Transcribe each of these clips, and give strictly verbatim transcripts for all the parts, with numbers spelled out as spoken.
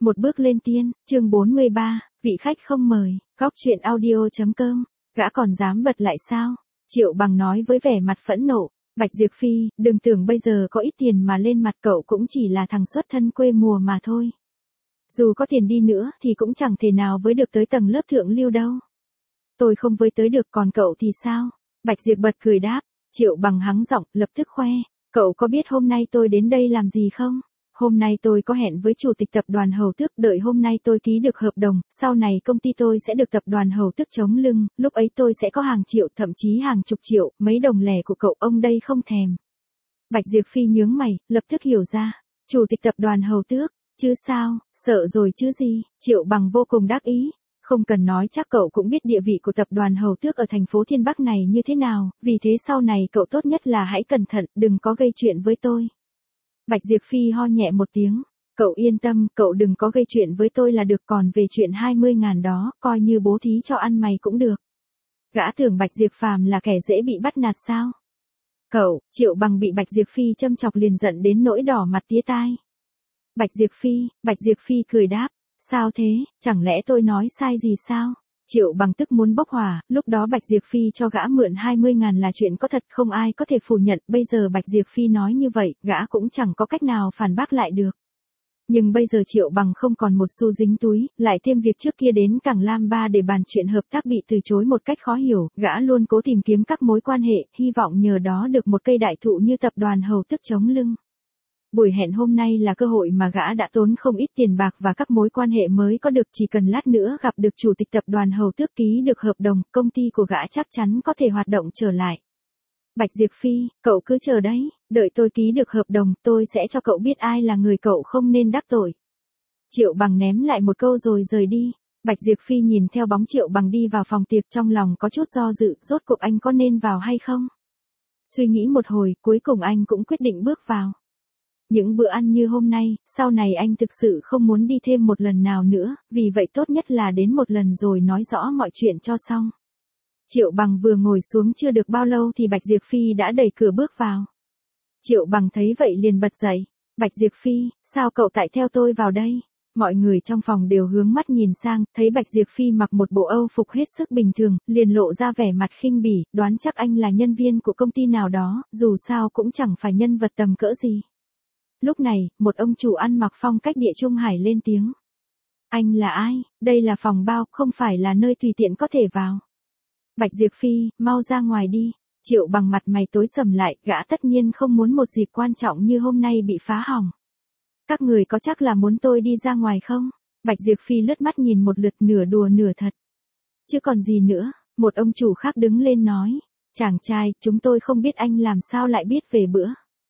Một bước lên tiên, chương bốn mươi ba, vị khách không mời, góc truyện audio chấm com, gã còn dám bật lại sao? Triệu Bằng nói với vẻ mặt phẫn nộ, Bạch Diệp Phi, đừng tưởng bây giờ có ít tiền mà lên mặt cậu cũng chỉ là thằng xuất thân quê mùa mà thôi. Dù có tiền đi nữa thì cũng chẳng thể nào với được tới tầng lớp thượng lưu đâu. Tôi không với tới được còn cậu thì sao? Bạch Diệp bật cười đáp, Triệu Bằng hắng giọng, lập tức khoe, cậu có biết hôm nay tôi đến đây làm gì không? Hôm nay tôi có hẹn với chủ tịch tập đoàn Hầu Tước, đợi hôm nay tôi ký được hợp đồng, sau này công ty tôi sẽ được tập đoàn Hầu Tước chống lưng, lúc ấy tôi sẽ có hàng triệu, thậm chí hàng chục triệu, mấy đồng lẻ của cậu ông đây không thèm. Bạch Diệp Phi nhướng mày, lập tức hiểu ra, chủ tịch tập đoàn Hầu Tước, chứ sao, sợ rồi chứ gì, Triệu Bằng vô cùng đắc ý. Không cần nói chắc cậu cũng biết địa vị của tập đoàn Hầu Tước ở thành phố Thiên Bắc này như thế nào, vì thế sau này cậu tốt nhất là hãy cẩn thận, đừng có gây chuyện với tôi. Bạch Diệp Phi ho nhẹ một tiếng, cậu yên tâm, cậu đừng có gây chuyện với tôi là được, còn về chuyện hai mươi ngàn đó, coi như bố thí cho ăn mày cũng được. Gã tưởng Bạch Diệp Phàm là kẻ dễ bị bắt nạt sao? Cậu, Triệu Bằng bị Bạch Diệp Phi châm chọc liền giận đến nỗi đỏ mặt tía tai. Bạch Diệp Phi, Bạch Diệp Phi cười đáp, sao thế, chẳng lẽ tôi nói sai gì sao? Triệu Bằng tức muốn bốc hỏa, lúc đó Bạch Diệp Phi cho gã mượn hai mươi ngàn là chuyện có thật, không ai có thể phủ nhận, bây giờ Bạch Diệp Phi nói như vậy, gã cũng chẳng có cách nào phản bác lại được. Nhưng bây giờ Triệu Bằng không còn một xu dính túi, lại thêm việc trước kia đến Cảng Lam Ba để bàn chuyện hợp tác bị từ chối một cách khó hiểu, gã luôn cố tìm kiếm các mối quan hệ, hy vọng nhờ đó được một cây đại thụ như tập đoàn Hầu Tước chống lưng. Buổi hẹn hôm nay là cơ hội mà gã đã tốn không ít tiền bạc và các mối quan hệ mới có được, chỉ cần lát nữa gặp được chủ tịch tập đoàn Hầu Tước ký được hợp đồng, công ty của gã chắc chắn có thể hoạt động trở lại. Bạch Diệp Phi, cậu cứ chờ đấy, đợi tôi ký được hợp đồng, tôi sẽ cho cậu biết ai là người cậu không nên đắc tội. Triệu Bằng ném lại một câu rồi rời đi. Bạch Diệp Phi nhìn theo bóng Triệu Bằng đi vào phòng tiệc, trong lòng có chút do dự, rốt cuộc anh có nên vào hay không? Suy nghĩ một hồi, cuối cùng anh cũng quyết định bước vào. Những bữa ăn như hôm nay, sau này anh thực sự không muốn đi thêm một lần nào nữa, vì vậy tốt nhất là đến một lần rồi nói rõ mọi chuyện cho xong. Triệu Bằng vừa ngồi xuống chưa được bao lâu thì Bạch Diệp Phi đã đẩy cửa bước vào. Triệu Bằng thấy vậy liền bật dậy, Bạch Diệp Phi, sao cậu tại theo tôi vào đây? Mọi người trong phòng đều hướng mắt nhìn sang, thấy Bạch Diệp Phi mặc một bộ âu phục hết sức bình thường, liền lộ ra vẻ mặt khinh bỉ, đoán chắc anh là nhân viên của công ty nào đó, dù sao cũng chẳng phải nhân vật tầm cỡ gì. Lúc này, một ông chủ ăn mặc phong cách Địa Trung Hải lên tiếng. Anh là ai? Đây là phòng bao, không phải là nơi tùy tiện có thể vào. Bạch Diệp Phi, mau ra ngoài đi. Triệu Bằng mặt mày tối sầm lại, gã tất nhiên không muốn một dịp quan trọng như hôm nay bị phá hỏng. Các người có chắc là muốn tôi đi ra ngoài không? Bạch Diệp Phi lướt mắt nhìn một lượt, nửa đùa nửa thật. Chứ còn gì nữa, một ông chủ khác đứng lên nói. Chàng trai, chúng tôi không biết anh làm sao lại biết về bữa.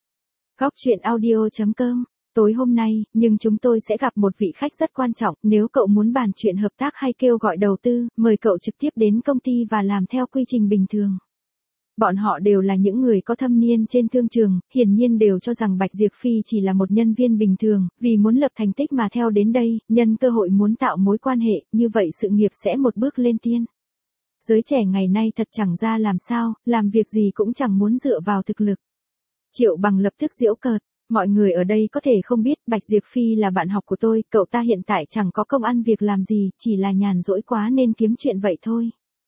Góc truyện audio chấm com, tối hôm nay, nhưng chúng tôi sẽ gặp một vị khách rất quan trọng, nếu cậu muốn bàn chuyện hợp tác hay kêu gọi đầu tư, mời cậu trực tiếp đến công ty và làm theo quy trình bình thường. Bọn họ đều là những người có thâm niên trên thương trường, hiển nhiên đều cho rằng Bạch Diệp Phi chỉ là một nhân viên bình thường, vì muốn lập thành tích mà theo đến đây, nhân cơ hội muốn tạo mối quan hệ, như vậy sự nghiệp sẽ một bước lên tiên. Giới trẻ ngày nay thật chẳng ra làm sao, làm việc gì cũng chẳng muốn dựa vào thực lực. Triệu Bằng lập tức giễu cợt, mọi người ở đây có thể không biết Bạch Diệp Phi là bạn học của tôi, cậu ta hiện tại chẳng có công ăn việc làm gì, chỉ là nhàn rỗi quá nên kiếm chuyện vậy thôi.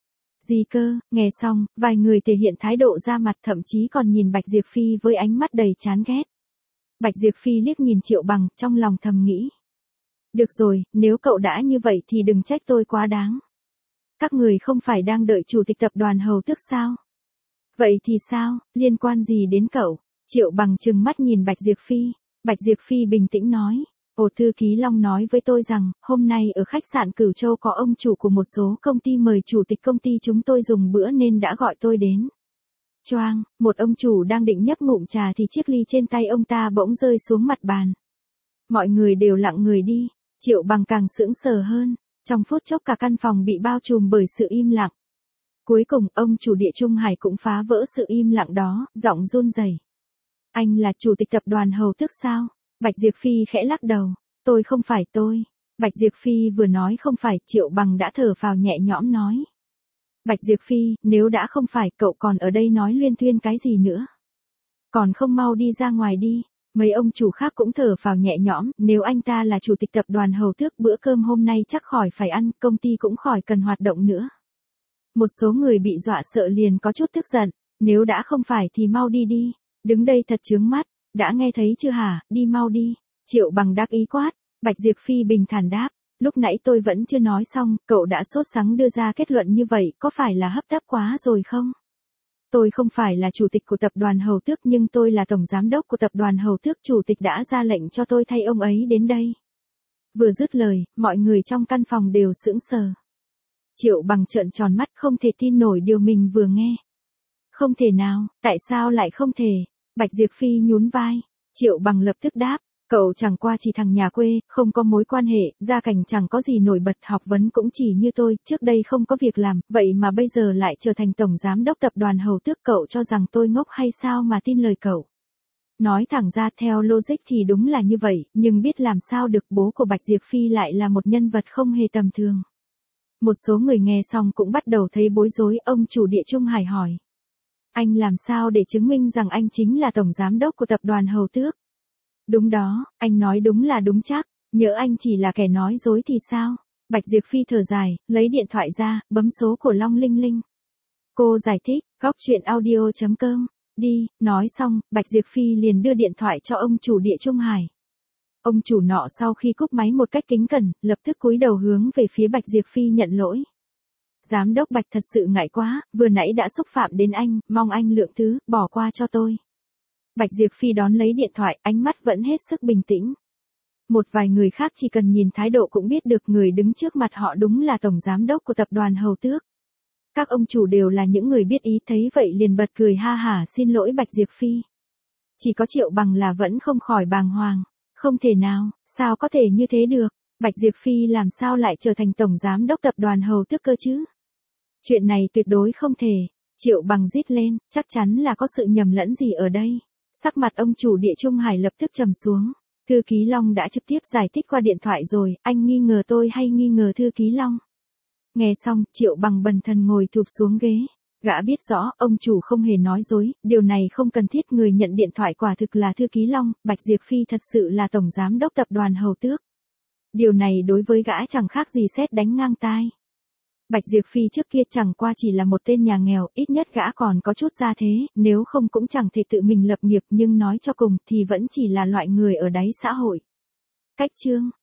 Gì cơ, nghe xong, vài người thể hiện thái độ ra mặt, thậm chí còn nhìn Bạch Diệp Phi với ánh mắt đầy chán ghét. Bạch Diệp Phi liếc nhìn Triệu Bằng, trong lòng thầm nghĩ. Được rồi, nếu cậu đã như vậy thì đừng trách tôi quá đáng. Các người không phải đang đợi chủ tịch tập đoàn Hầu Tước sao? Vậy thì sao, liên quan gì đến cậu? Triệu Bằng trừng mắt nhìn Bạch Diệp Phi. Bạch Diệp Phi bình tĩnh nói. Ồ, thư ký Long nói với tôi rằng, hôm nay ở khách sạn Cửu Châu có ông chủ của một số công ty mời chủ tịch công ty chúng tôi dùng bữa nên đã gọi tôi đến. Choang, một ông chủ đang định nhấp ngụm trà thì chiếc ly trên tay ông ta bỗng rơi xuống mặt bàn. Mọi người đều lặng người đi. Triệu Bằng càng sững sờ hơn. Trong phút chốc cả căn phòng bị bao trùm bởi sự im lặng. Cuối cùng, ông chủ Địa Trung Hải cũng phá vỡ sự im lặng đó, giọng run rẩy. Anh là chủ tịch tập đoàn Hầu Tước sao? Bạch Diệp Phi khẽ lắc đầu. Tôi không phải tôi. Bạch Diệp Phi vừa nói không phải, Triệu Bằng đã thở phào nhẹ nhõm nói. Bạch Diệp Phi, nếu đã không phải, cậu còn ở đây nói luyên thuyên cái gì nữa? Còn không mau đi ra ngoài đi. Mấy ông chủ khác cũng thở phào nhẹ nhõm, nếu anh ta là chủ tịch tập đoàn Hầu Tước bữa cơm hôm nay chắc khỏi phải ăn, công ty cũng khỏi cần hoạt động nữa. Một số người bị dọa sợ liền có chút tức giận, nếu đã không phải thì mau đi đi, đứng đây thật chướng mắt, đã nghe thấy chưa hả, đi mau đi. Triệu Bằng đắc ý quát, Bạch Diệp Phi bình thản đáp, lúc nãy tôi vẫn chưa nói xong, cậu đã sốt sắng đưa ra kết luận như vậy, có phải là hấp tấp quá rồi không? Tôi không phải là chủ tịch của tập đoàn Hầu Tước nhưng tôi là tổng giám đốc của tập đoàn Hầu Tước, chủ tịch đã ra lệnh cho tôi thay ông ấy đến đây. Vừa dứt lời, mọi người trong căn phòng đều sững sờ. Triệu Bằng trợn tròn mắt không thể tin nổi điều mình vừa nghe. Không thể nào, tại sao lại không thể? Bạch Diệp Phi nhún vai. Triệu Bằng lập tức đáp, cậu chẳng qua chỉ thằng nhà quê, không có mối quan hệ, gia cảnh chẳng có gì nổi bật, học vấn cũng chỉ như tôi, trước đây không có việc làm, vậy mà bây giờ lại trở thành tổng giám đốc tập đoàn Hầu Tước, cậu cho rằng tôi ngốc hay sao mà tin lời cậu? Nói thẳng ra theo logic thì đúng là như vậy, nhưng biết làm sao được, bố của Bạch Diệp Phi lại là một nhân vật không hề tầm thường. Một số người nghe xong cũng bắt đầu thấy bối rối, ông chủ Địa Trung Hải hỏi. Anh làm sao để chứng minh rằng anh chính là tổng giám đốc của tập đoàn Hầu Tước? Đúng đó, anh nói đúng là đúng chắc, nhỡ anh chỉ là kẻ nói dối thì sao? Bạch Diệp Phi thở dài, lấy điện thoại ra, bấm số của Long Linh Linh. Cô giải thích, góc truyện audio chấm com. Đi, nói xong, Bạch Diệp Phi liền đưa điện thoại cho ông chủ Địa Trung Hải. Ông chủ nọ sau khi cúp máy một cách kính cẩn, lập tức cúi đầu hướng về phía Bạch Diệp Phi nhận lỗi. Giám đốc Bạch thật sự ngại quá, vừa nãy đã xúc phạm đến anh, mong anh lượng thứ, bỏ qua cho tôi. Bạch Diệp Phi đón lấy điện thoại, ánh mắt vẫn hết sức bình tĩnh. Một vài người khác chỉ cần nhìn thái độ cũng biết được người đứng trước mặt họ đúng là tổng giám đốc của tập đoàn Hầu Tước. Các ông chủ đều là những người biết ý, thấy vậy liền bật cười ha hả xin lỗi Bạch Diệp Phi. Chỉ có Triệu Bằng là vẫn không khỏi bàng hoàng. Không thể nào, sao có thể như thế được, Bạch Diệp Phi làm sao lại trở thành tổng giám đốc tập đoàn Hầu Tước cơ chứ? Chuyện này tuyệt đối không thể. Triệu Bằng rít lên, chắc chắn là có sự nhầm lẫn gì ở đây. Sắc mặt ông chủ Địa Trung Hải lập tức trầm xuống. Thư ký Long đã trực tiếp giải thích qua điện thoại rồi, anh nghi ngờ tôi hay nghi ngờ thư ký Long? Nghe xong, Triệu Bằng bần thần ngồi thụp xuống ghế. Gã biết rõ, ông chủ không hề nói dối, điều này không cần thiết, người nhận điện thoại quả thực là thư ký Long, Bạch Diệp Phi thật sự là tổng giám đốc tập đoàn Hầu Tước. Điều này đối với gã chẳng khác gì sét đánh ngang tai. Bạch Diệp Phi trước kia chẳng qua chỉ là một tên nhà nghèo, ít nhất gã còn có chút gia thế, nếu không cũng chẳng thể tự mình lập nghiệp, nhưng nói cho cùng thì vẫn chỉ là loại người ở đáy xã hội. Cách chương